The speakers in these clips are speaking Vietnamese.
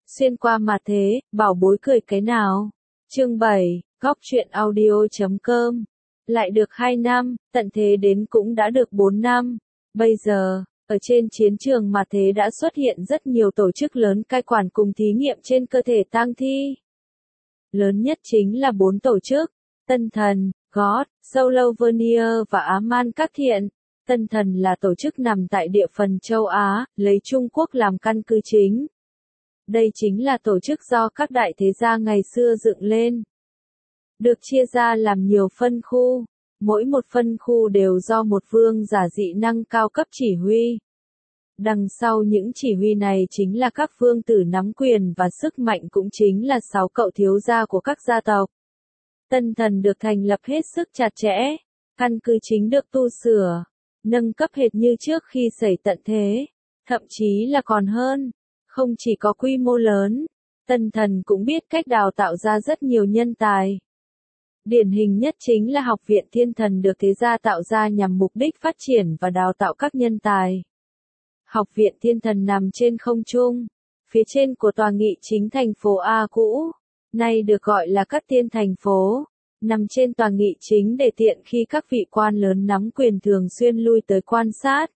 Xuyên qua mà thế, bảo bối cười cái nào? Chương 7, góc truyện audio.com. Lại được 2 năm, tận thế đến cũng đã được 4 năm. Bây giờ, ở trên chiến trường mà thế đã xuất hiện rất nhiều tổ chức lớn cai quản cùng thí nghiệm trên cơ thể tang thi. Lớn nhất chính là 4 tổ chức: Tân Thần, God, Solovenia và Ám-Man Các Thiện. Tân Thần là tổ chức nằm tại địa phần châu Á, lấy Trung Quốc làm căn cứ chính. Đây chính là tổ chức do các đại thế gia ngày xưa dựng lên. Được chia ra làm nhiều phân khu, mỗi một phân khu đều do một vương giả dị năng cao cấp chỉ huy. Đằng sau những chỉ huy này chính là các vương tử nắm quyền và sức mạnh, cũng chính là 6 cậu thiếu gia của các gia tộc. Tân Thần được thành lập hết sức chặt chẽ, căn cứ chính được tu sửa, nâng cấp hệt như trước khi xảy tận thế, thậm chí là còn hơn. Không chỉ có quy mô lớn, Tân Thần cũng biết cách đào tạo ra rất nhiều nhân tài. Điển hình nhất chính là Học viện Thiên Thần được thế gia tạo ra nhằm mục đích phát triển và đào tạo các nhân tài. Học viện Thiên Thần nằm trên không trung, phía trên của tòa nghị chính thành phố A cũ, nay được gọi là Cát Tiên thành phố, nằm trên tòa nghị chính để tiện khi các vị quan lớn nắm quyền thường xuyên lui tới quan sát,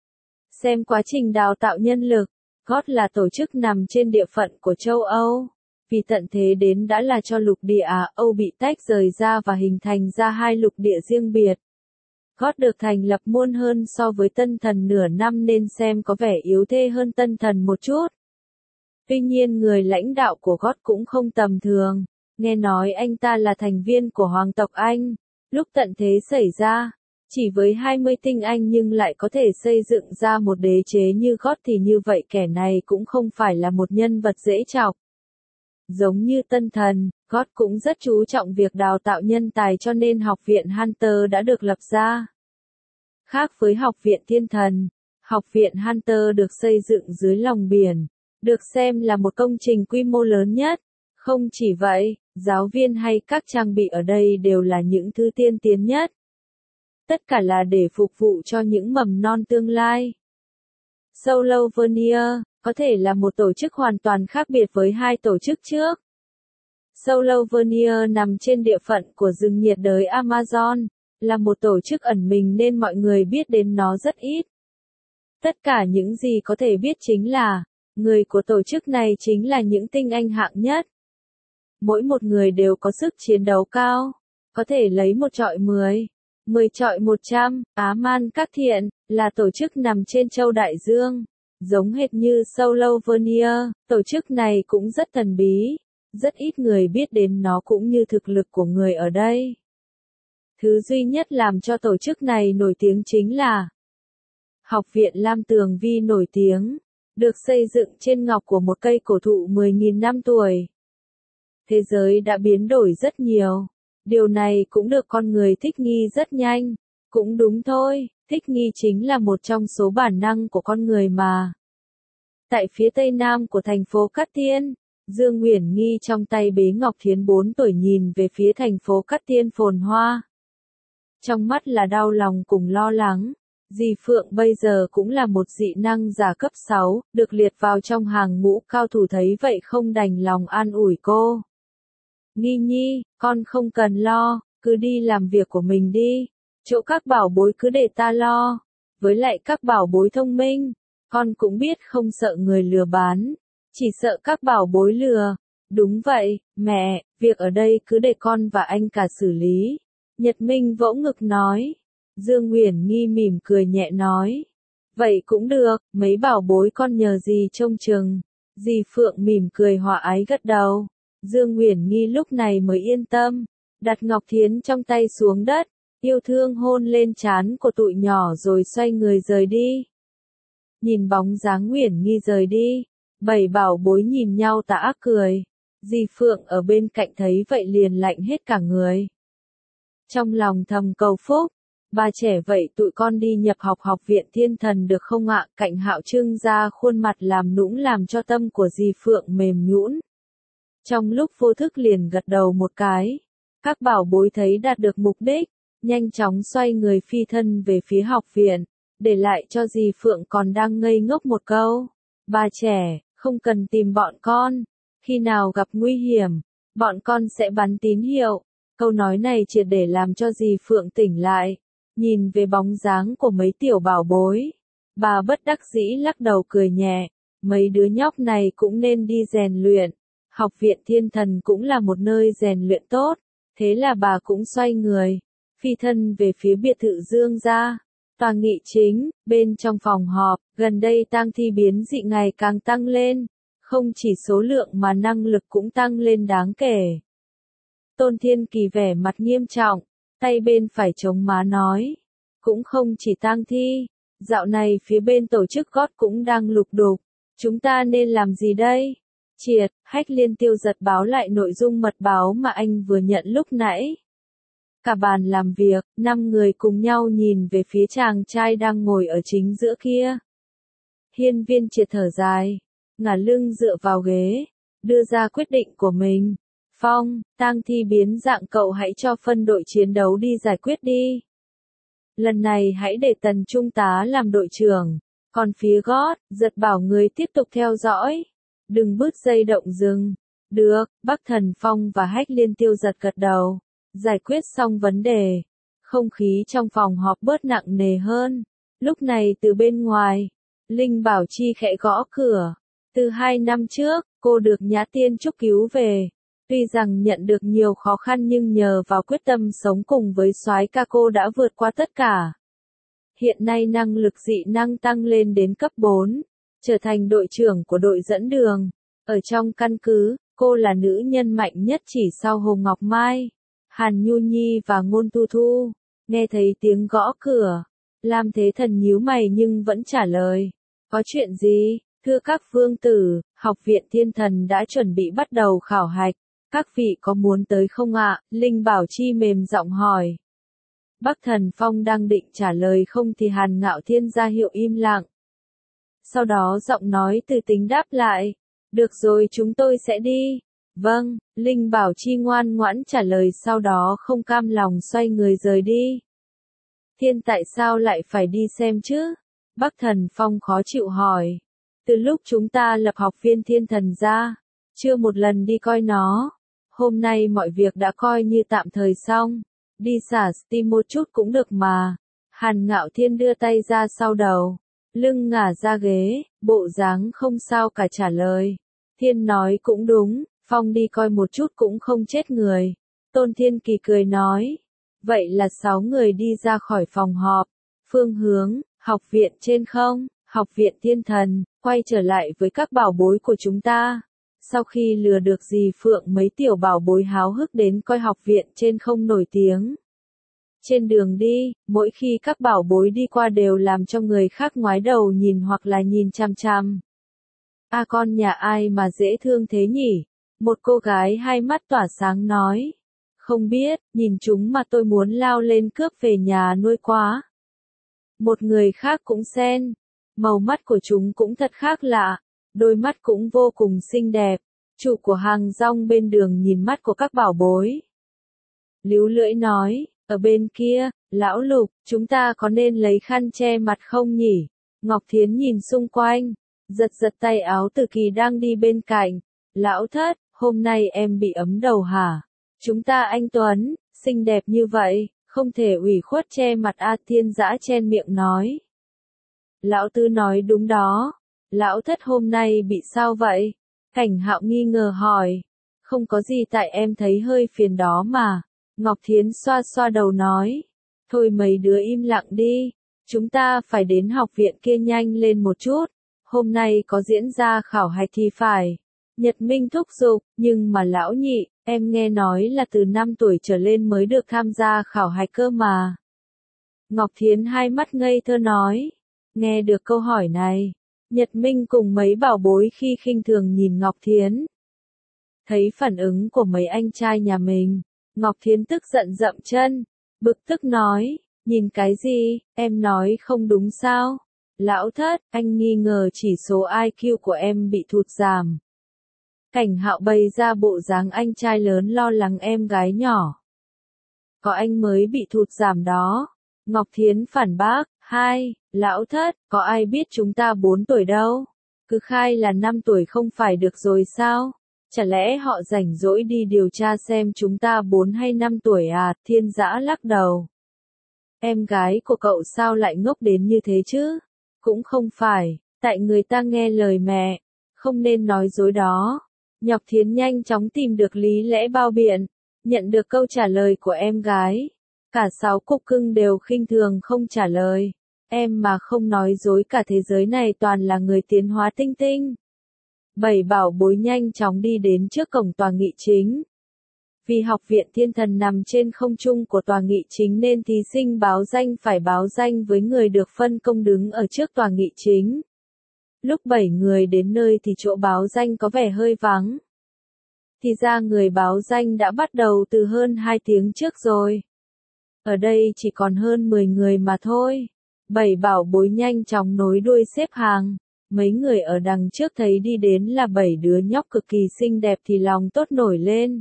xem quá trình đào tạo nhân lực. God là tổ chức nằm trên địa phận của châu Âu, vì tận thế đến đã là cho lục địa Á Âu bị tách rời ra và hình thành ra 2 lục địa riêng biệt. God được thành lập muôn hơn so với Tân Thần nửa năm nên xem có vẻ yếu thế hơn Tân Thần một chút. Tuy nhiên người lãnh đạo của God cũng không tầm thường, nghe nói anh ta là thành viên của hoàng tộc Anh. Lúc tận thế xảy ra, chỉ với 20 tinh anh nhưng lại có thể xây dựng ra một đế chế như God thì như vậy kẻ này cũng không phải là một nhân vật dễ chọc. Giống như Tân Thần, God cũng rất chú trọng việc đào tạo nhân tài cho nên Học viện Hunter đã được lập ra. Khác với Học viện Thiên Thần, Học viện Hunter được xây dựng dưới lòng biển, được xem là một công trình quy mô lớn nhất. Không chỉ vậy, giáo viên hay các trang bị ở đây đều là những thứ tiên tiến nhất. Tất cả là để phục vụ cho những mầm non tương lai. Solovenia có thể là một tổ chức hoàn toàn khác biệt với 2 tổ chức trước. Solovenia nằm trên địa phận của rừng nhiệt đới Amazon, là một tổ chức ẩn mình nên mọi người biết đến nó rất ít. Tất cả những gì có thể biết chính là, người của tổ chức này chính là những tinh anh hạng nhất. Mỗi một người đều có sức chiến đấu cao, có thể lấy 1 chọi 10. 10 chọi 100, Ám-Man Các Thiện, là tổ chức nằm trên châu Đại Dương. Giống hệt như Solovenia, tổ chức này cũng rất thần bí, rất ít người biết đến nó cũng như thực lực của người ở đây. Thứ duy nhất làm cho tổ chức này nổi tiếng chính là Học viện Lam Tường Vi nổi tiếng, được xây dựng trên ngọc của một cây cổ thụ 10.000 năm tuổi. Thế giới đã biến đổi rất nhiều. Điều này cũng được con người thích nghi rất nhanh. Cũng đúng thôi, thích nghi chính là một trong số bản năng của con người mà. Tại phía tây nam của thành phố Cát Tiên, Dương Uyển Nghi trong tay bế Ngọc Thiến 4 tuổi nhìn về phía thành phố Cát Tiên phồn hoa. Trong mắt là đau lòng cùng lo lắng. Dì Phượng bây giờ cũng là một dị năng giả cấp 6, được liệt vào trong hàng ngũ cao thủ, thấy vậy không đành lòng an ủi cô. Nghi Nhi, con không cần lo, cứ đi làm việc của mình đi, chỗ các bảo bối cứ để ta lo, với lại các bảo bối thông minh, con cũng biết không sợ người lừa bán, chỉ sợ các bảo bối lừa. Đúng vậy, mẹ, việc ở đây cứ để con và anh cả xử lý. Nhật Minh vỗ ngực nói. Dương Uyển Nghi mỉm cười nhẹ nói. Vậy cũng được, mấy bảo bối con nhờ dì trông chừng. Dì Phượng mỉm cười hòa ái gật đầu. Dương Uyển Nghi lúc này mới yên tâm, đặt Ngọc Thiến trong tay xuống đất, yêu thương hôn lên trán của tụi nhỏ rồi xoay người rời đi. Nhìn bóng dáng Uyển Nghi rời đi, 7 bảo bối nhìn nhau tà ác cười. Dì Phượng ở bên cạnh thấy vậy liền lạnh hết cả người. Trong lòng thầm cầu phúc, bà trẻ vậy tụi con đi nhập học Học viện Thiên Thần được không ạ? Cạnh Hạo trưng ra khuôn mặt làm nũng làm cho tâm của dì Phượng mềm nhũn. Trong lúc vô thức liền gật đầu một cái. Các bảo bối thấy đạt được mục đích, nhanh chóng xoay người phi thân về phía học viện, để lại cho dì Phượng còn đang ngây ngốc một câu. Bà trẻ, Không cần tìm bọn con. Khi nào gặp nguy hiểm, bọn con sẽ bắn tín hiệu. Câu nói này triệt để làm cho dì Phượng tỉnh lại. Nhìn về bóng dáng của mấy tiểu bảo bối. Bà bất đắc dĩ lắc đầu cười nhẹ. Mấy đứa nhóc này cũng nên đi rèn luyện. Học viện Thiên Thần cũng là một nơi rèn luyện tốt. Thế là bà cũng xoay người. Phi thân về phía biệt thự Dương gia. Tòa nghị chính, bên trong phòng họp, gần đây tang thi biến dị ngày càng tăng lên. Không chỉ số lượng mà năng lực cũng tăng lên đáng kể. Tôn Thiên Kỳ vẻ mặt nghiêm trọng, tay bên phải chống má nói. Cũng không chỉ tang thi, dạo này phía bên tổ chức gót cũng đang lục đục. Chúng ta nên làm gì đây? Triệt, Hách Liên Tiêu giật báo lại nội dung mật báo mà anh vừa nhận lúc nãy. Cả bàn làm việc, 5 người cùng nhau nhìn về phía chàng trai đang ngồi ở chính giữa kia. Hiên Viên Triệt thở dài, ngả lưng dựa vào ghế, đưa ra quyết định của mình. Phong, tang thi biến dạng cậu hãy cho phân đội chiến đấu đi giải quyết đi. Lần này hãy để Tần Trung tá làm đội trưởng, còn phía gót, giật bảo người tiếp tục theo dõi. Đừng bứt dây động rừng. Được, Bắc Thần Phong và Hách Liên Tiêu giật gật đầu. Giải quyết xong vấn đề. Không khí trong phòng họp bớt nặng nề hơn. Lúc này từ bên ngoài, Linh Bảo Chi khẽ gõ cửa. Từ 2 năm trước, cô được Nhã Tiên Trúc cứu về. Tuy rằng nhận được nhiều khó khăn nhưng nhờ vào quyết tâm sống cùng với soái ca cô đã vượt qua tất cả. Hiện nay năng lực dị năng tăng lên đến cấp 4, trở thành đội trưởng của đội dẫn đường. Ở trong căn cứ, cô là nữ nhân mạnh nhất chỉ sau Hồ Ngọc Mai, Hàn Nhu Nhi và Ngôn Tu Thu. Nghe thấy tiếng gõ cửa, Lam Thế Thần nhíu mày nhưng vẫn trả lời. Có chuyện gì? Thưa các vương tử, học viện Thiên Thần đã chuẩn bị bắt đầu khảo hạch. Các vị có muốn tới không ạ? Linh Bảo Chi mềm giọng hỏi. Bắc Thần Phong đang định trả lời không thì Hàn Ngạo Thiên ra hiệu im lặng. Sau đó giọng nói từ tính đáp lại. Được rồi, chúng tôi sẽ đi. Vâng, Linh Bảo Chi ngoan ngoãn trả lời, sau đó không cam lòng xoay người rời đi. Thiên tại sao lại phải đi xem chứ? Bắc Thần Phong khó chịu hỏi. Từ lúc chúng ta lập học viên Thiên Thần ra, chưa một lần đi coi nó. Hôm nay mọi việc đã coi như tạm thời xong. Đi xả steam một chút cũng được mà. Hàn Ngạo Thiên đưa tay ra sau đầu, lưng ngả ra ghế, bộ dáng không sao cả trả lời. Thiên nói cũng đúng, Phong đi coi một chút cũng không chết người. Tôn Thiên Kỳ cười nói. Vậy là 6 người đi ra khỏi phòng họp. Phương hướng, học viện trên không, học viện Thiên Thần, quay trở lại với các bảo bối của chúng ta. Sau khi lừa được dì Phượng, mấy tiểu bảo bối háo hức đến coi học viện trên không nổi tiếng. Trên đường đi, mỗi khi các bảo bối đi qua đều làm cho người khác ngoái đầu nhìn hoặc là nhìn chằm chằm. A con nhà ai mà dễ thương thế nhỉ? Một cô gái hai mắt tỏa sáng nói. Không biết, nhìn chúng mà tôi muốn lao lên cướp về nhà nuôi quá. Một người khác cũng xen. Màu mắt của chúng cũng thật khác lạ. Đôi mắt cũng vô cùng xinh đẹp. Chủ của hàng rong bên đường nhìn mắt của các bảo bối. Líu lưỡi nói, ở bên kia, lão Lục, chúng ta có nên lấy khăn che mặt không nhỉ? Ngọc Thiến nhìn xung quanh, giật giật tay áo Từ Kỳ đang đi bên cạnh. Lão Thất, hôm nay em bị ấm đầu hả? Chúng ta anh Tuấn, xinh đẹp như vậy, không thể ủy khuất che mặt A. Thiên Dã chen miệng nói. Lão Tư nói đúng đó. Lão Thất hôm nay bị sao vậy? Cảnh Hạo nghi ngờ hỏi. Không có gì, tại em thấy hơi phiền đó mà. Ngọc Thiến xoa xoa đầu nói. Thôi mấy đứa im lặng đi. Chúng ta phải đến học viện kia nhanh lên một chút. Hôm nay có diễn ra khảo hạch thì phải. Nhật Minh thúc giục, nhưng mà lão nhị, em nghe nói là từ 5 tuổi trở lên mới được tham gia khảo hạch cơ mà. Ngọc Thiến hai mắt ngây thơ nói. Nghe được câu hỏi này, Nhật Minh cùng mấy bảo bối khi khinh thường nhìn Ngọc Thiến. Thấy phản ứng của mấy anh trai nhà mình, Ngọc Thiến tức giận dậm chân, bực tức nói, nhìn cái gì, em nói không đúng sao? Lão Thất, anh nghi ngờ chỉ số IQ của em bị thụt giảm. Cảnh Hạo bày ra bộ dáng anh trai lớn lo lắng em gái nhỏ. Có anh mới bị thụt giảm đó. Ngọc Thiến phản bác, Lão Thất, có ai biết chúng ta 4 tuổi đâu. Cứ khai là 5 tuổi không phải được rồi sao? Chả lẽ họ rảnh rỗi đi điều tra xem chúng ta 4 hay 5 tuổi à? Thiên Dã lắc đầu. Em gái của cậu sao lại ngốc đến như thế chứ? Cũng không phải, tại người ta nghe lời mẹ, không nên nói dối đó. Nhọc Thiến nhanh chóng tìm được lý lẽ bao biện, nhận được câu trả lời của em gái. Cả 6 cục cưng đều khinh thường không trả lời. Em mà không nói dối cả thế giới này toàn là người tiến hóa tinh tinh. 7 bảo bối nhanh chóng đi đến trước cổng tòa nghị chính. Vì học viện Thiên Thần nằm trên không trung của tòa nghị chính nên thí sinh báo danh phải báo danh với người được phân công đứng ở trước tòa nghị chính. Lúc 7 người đến nơi thì chỗ báo danh có vẻ hơi vắng. Thì ra người báo danh đã bắt đầu từ hơn 2 tiếng trước rồi. Ở đây chỉ còn hơn 10 người mà thôi. 7 bảo bối nhanh chóng nối đuôi xếp hàng. Mấy người ở đằng trước thấy đi đến là 7 đứa nhóc cực kỳ xinh đẹp thì lòng tốt nổi lên.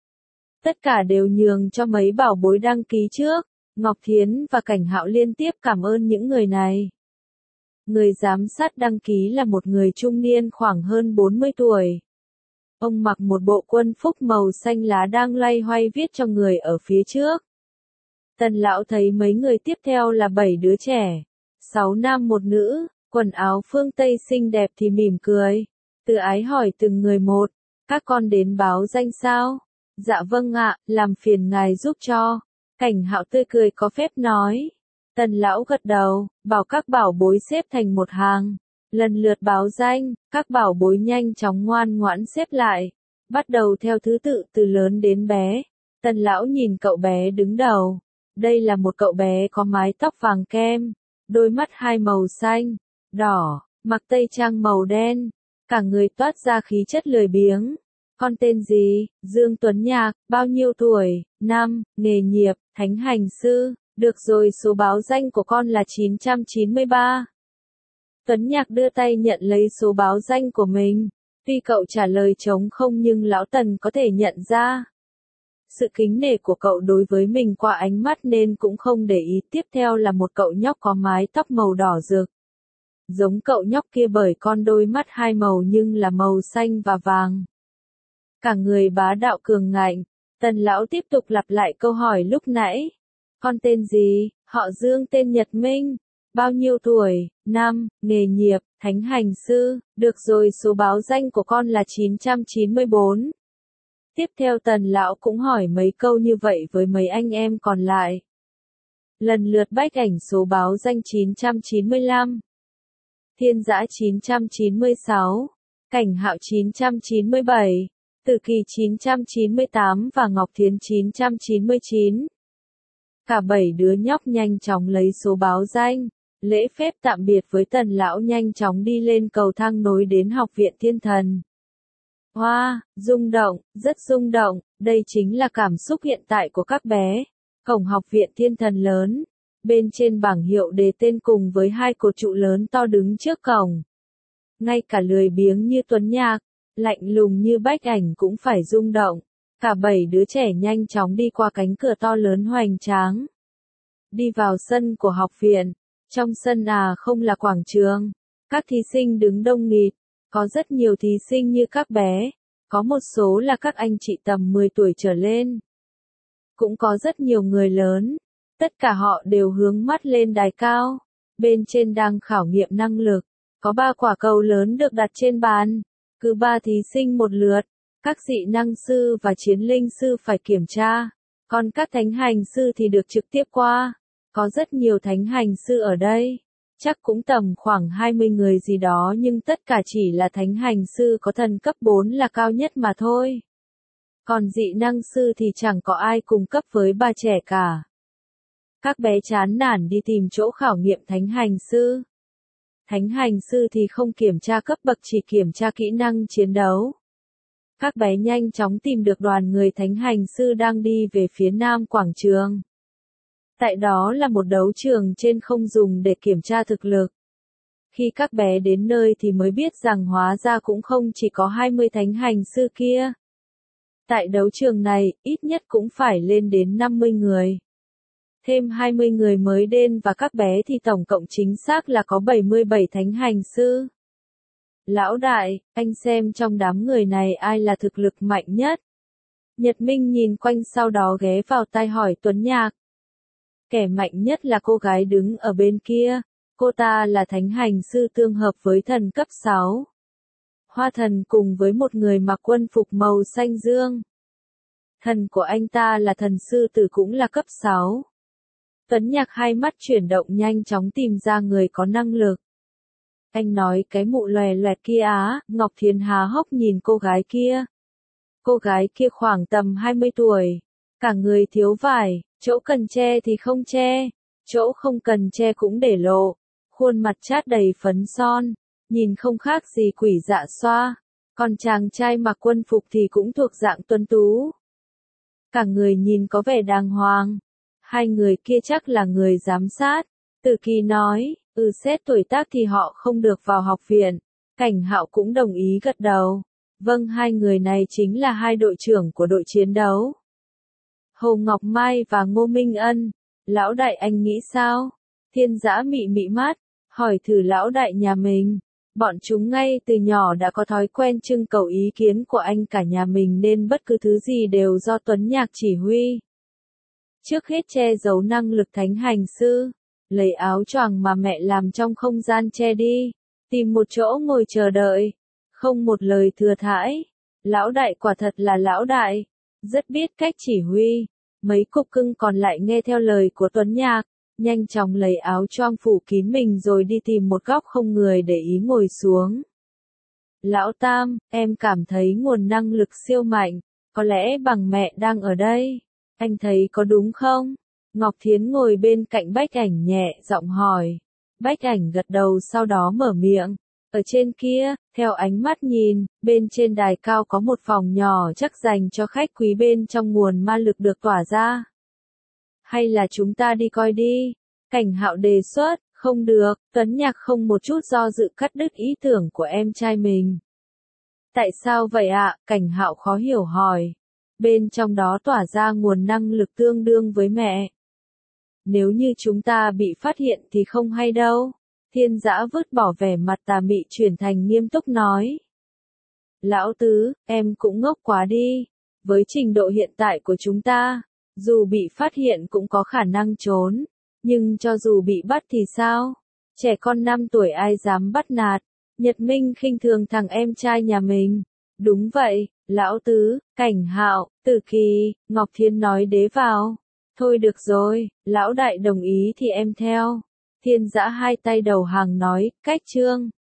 Tất cả đều nhường cho mấy bảo bối đăng ký trước. Ngọc Thiến và Cảnh Hạo liên tiếp cảm ơn những người này. Người giám sát đăng ký là một người trung niên khoảng hơn 40 tuổi. Ông mặc một bộ quân phục màu xanh lá đang loay hoay viết cho người ở phía trước. Tần lão thấy mấy người tiếp theo là 7 đứa trẻ, 6 nam 1 nữ, quần áo phương Tây xinh đẹp thì mỉm cười. Từ ái hỏi từng người một, các con đến báo danh sao? Dạ vâng ạ, làm phiền ngài giúp cho. Cảnh Hạo tươi cười có phép nói. Tần lão gật đầu, bảo các bảo bối xếp thành một hàng. Lần lượt báo danh, các bảo bối nhanh chóng ngoan ngoãn xếp lại. Bắt đầu theo thứ tự từ lớn đến bé. Tần lão nhìn cậu bé đứng đầu. Đây là một cậu bé có mái tóc vàng kem, đôi mắt hai màu xanh, đỏ, mặc tây trang màu đen, cả người toát ra khí chất lười biếng. Con tên gì? Dương Tuấn Nhạc, bao nhiêu tuổi? Năm, nghề nghiệp, thánh hành sư. Được rồi, số báo danh của con là 993. Tuấn Nhạc đưa tay nhận lấy số báo danh của mình. Tuy cậu trả lời trống không nhưng lão Tần có thể nhận ra sự kính nể của cậu đối với mình qua ánh mắt nên cũng không để ý. Tiếp theo là một cậu nhóc có mái tóc màu đỏ rực. Giống cậu nhóc kia bởi con đôi mắt hai màu nhưng là màu xanh và vàng. Cả người bá đạo cường ngạnh. Tần lão tiếp tục lặp lại câu hỏi lúc nãy. Con tên gì? Họ Dương tên Nhật Minh. Bao nhiêu tuổi? Năm, nghề nghiệp, thánh hành sư. Được rồi, số báo danh của con là 994. Tiếp theo Tần lão cũng hỏi mấy câu như vậy với mấy anh em còn lại. Lần lượt bách ảnh số báo danh 995. Thiên Dã 996. Cảnh Hạo 997. Tử Kỳ 998 và Ngọc Thiến 999. Cả 7 đứa nhóc nhanh chóng lấy số báo danh, lễ phép tạm biệt với Tần lão nhanh chóng đi lên cầu thang nối đến học viện Thiên Thần. Hoa, rung động, rất rung động, đây chính là cảm xúc hiện tại của các bé. Cổng học viện Thiên Thần lớn, bên trên bảng hiệu đề tên cùng với 2 cột trụ lớn to đứng trước cổng. Ngay cả lười biếng như Tuấn Nhạc, lạnh lùng như Bách Ảnh cũng phải rung động. Cả 7 đứa trẻ nhanh chóng đi qua cánh cửa to lớn hoành tráng. Đi vào sân của học viện. Trong sân không là quảng trường. Các thí sinh đứng đông nghịt. Có rất nhiều thí sinh như các bé. Có một số là các anh chị tầm 10 tuổi trở lên. Cũng có rất nhiều người lớn. Tất cả họ đều hướng mắt lên đài cao. Bên trên đang khảo nghiệm năng lực. Có 3 quả cầu lớn được đặt trên bàn. Cứ 3 thí sinh một lượt. Các dị năng sư và chiến linh sư phải kiểm tra. Còn các thánh hành sư thì được trực tiếp qua. Có rất nhiều thánh hành sư ở đây. Chắc cũng tầm khoảng 20 người gì đó nhưng tất cả chỉ là thánh hành sư có thần cấp 4 là cao nhất mà thôi. Còn dị năng sư thì chẳng có ai cùng cấp với bà trẻ cả. Các bé chán nản đi tìm chỗ khảo nghiệm thánh hành sư. Thánh hành sư thì không kiểm tra cấp bậc chỉ kiểm tra kỹ năng chiến đấu. Các bé nhanh chóng tìm được đoàn người thánh hành sư đang đi về phía nam quảng trường. Tại đó là một đấu trường trên không dùng để kiểm tra thực lực. Khi các bé đến nơi thì mới biết rằng hóa ra cũng không chỉ có 20 thánh hành sư kia. Tại đấu trường này, ít nhất cũng phải lên đến 50 người. Thêm 20 người mới đến và các bé thì tổng cộng chính xác là có 77 thánh hành sư. Lão đại, anh xem trong đám người này ai là thực lực mạnh nhất. Nhật Minh nhìn quanh sau đó ghé vào tai hỏi Tuấn Nhạc. Kẻ mạnh nhất là cô gái đứng ở bên kia, cô ta là thánh hành sư tương hợp với thần cấp 6. Hoa thần cùng với một người mặc quân phục màu xanh dương. Thần của anh ta là thần sư tử cũng là cấp 6. Tuấn Nhạc hai mắt chuyển động nhanh chóng tìm ra người có năng lực. Anh nói cái mụ lòe loẹt kia á, Ngọc Thiến há hốc nhìn cô gái kia. Cô gái kia khoảng tầm 20 tuổi, cả người thiếu vải, chỗ cần che thì không che, chỗ không cần che cũng để lộ, khuôn mặt chát đầy phấn son, nhìn không khác gì quỷ dạ xoa, còn chàng trai mặc quân phục thì cũng thuộc dạng tuấn tú. Cả người nhìn có vẻ đàng hoàng, hai người kia chắc là người giám sát. Từ Kỳ nói, xét tuổi tác thì họ không được vào học viện. Cảnh Hạo cũng đồng ý gật đầu. Vâng, hai người này chính là hai đội trưởng của đội chiến đấu. Hồ Ngọc Mai và Ngô Minh Ân. Lão đại anh nghĩ sao? Thiên Dã mị mị mắt, hỏi thử lão đại nhà mình. Bọn chúng ngay từ nhỏ đã có thói quen trưng cầu ý kiến của anh cả nhà mình nên bất cứ thứ gì đều do Tuấn Nhạc chỉ huy. Trước hết che giấu năng lực thánh hành sư. Lấy áo choàng mà mẹ làm trong không gian che đi. Tìm một chỗ ngồi chờ đợi. Không một lời thừa thãi. Lão đại quả thật là lão đại. Rất biết cách chỉ huy. Mấy cục cưng còn lại nghe theo lời của Tuấn Nhạc. Nhanh chóng lấy áo choàng phủ kín mình rồi đi tìm một góc không người để ý ngồi xuống. Lão Tam, em cảm thấy nguồn năng lực siêu mạnh. Có lẽ bằng mẹ đang ở đây. Anh thấy có đúng không? Ngọc Thiến ngồi bên cạnh Bách Ảnh nhẹ giọng hỏi. Bách Ảnh gật đầu sau đó mở miệng. Ở trên kia, theo ánh mắt nhìn, bên trên đài cao có một phòng nhỏ chắc dành cho khách quý bên trong nguồn ma lực được tỏa ra. Hay là chúng ta đi coi đi? Cảnh Hạo đề xuất, không được, Tuấn Nhạc không một chút do dự cắt đứt ý tưởng của em trai mình. Tại sao vậy ạ? Cảnh Hạo khó hiểu hỏi. Bên trong đó tỏa ra nguồn năng lực tương đương với mẹ. Nếu như chúng ta bị phát hiện thì không hay đâu. Thiên Dã vứt bỏ vẻ mặt tà mị chuyển thành nghiêm túc nói. Lão Tứ, em cũng ngốc quá đi. Với trình độ hiện tại của chúng ta, dù bị phát hiện cũng có khả năng trốn. Nhưng cho dù bị bắt thì sao? Trẻ con 5 tuổi ai dám bắt nạt. Nhật Minh khinh thường thằng em trai nhà mình. Đúng vậy, Lão Tứ, Cảnh Hạo, Tử Kỳ, Ngọc Thiên nói đế vào. Thôi được rồi, lão đại đồng ý thì em theo. Thiên Dã hai tay đầu hàng nói, cách trương.